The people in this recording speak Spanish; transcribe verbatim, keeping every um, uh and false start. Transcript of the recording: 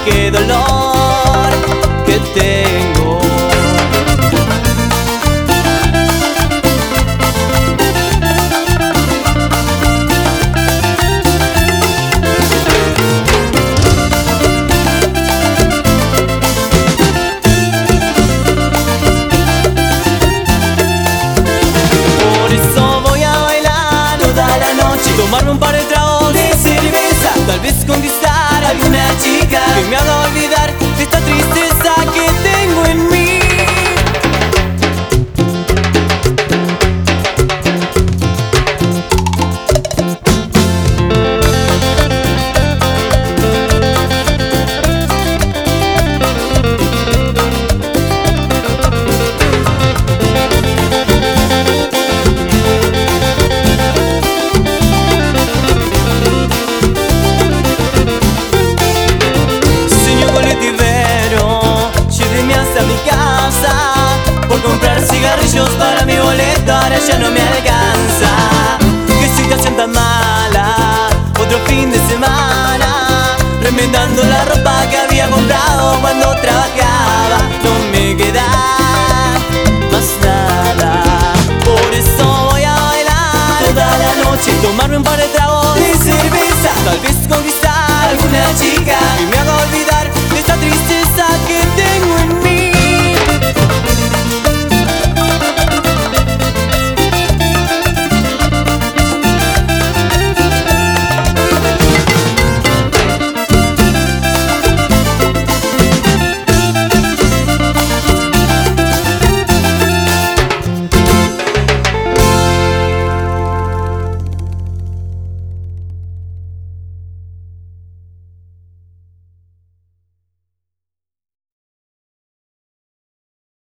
qué dolor que tengo. Tomarme un par de tragos de cerveza, tal vez conquistar a alguna chica que me haga olvidar de esta tristeza que tengo en mí. Cigarrillos para mi boleto, ahora ya no me alcanza. Qué situación tan mala, otro fin de semana remendando la ropa que había comprado cuando trabajaba. No me queda más nada, por eso voy a bailar toda la noche, tomarme un par de tragos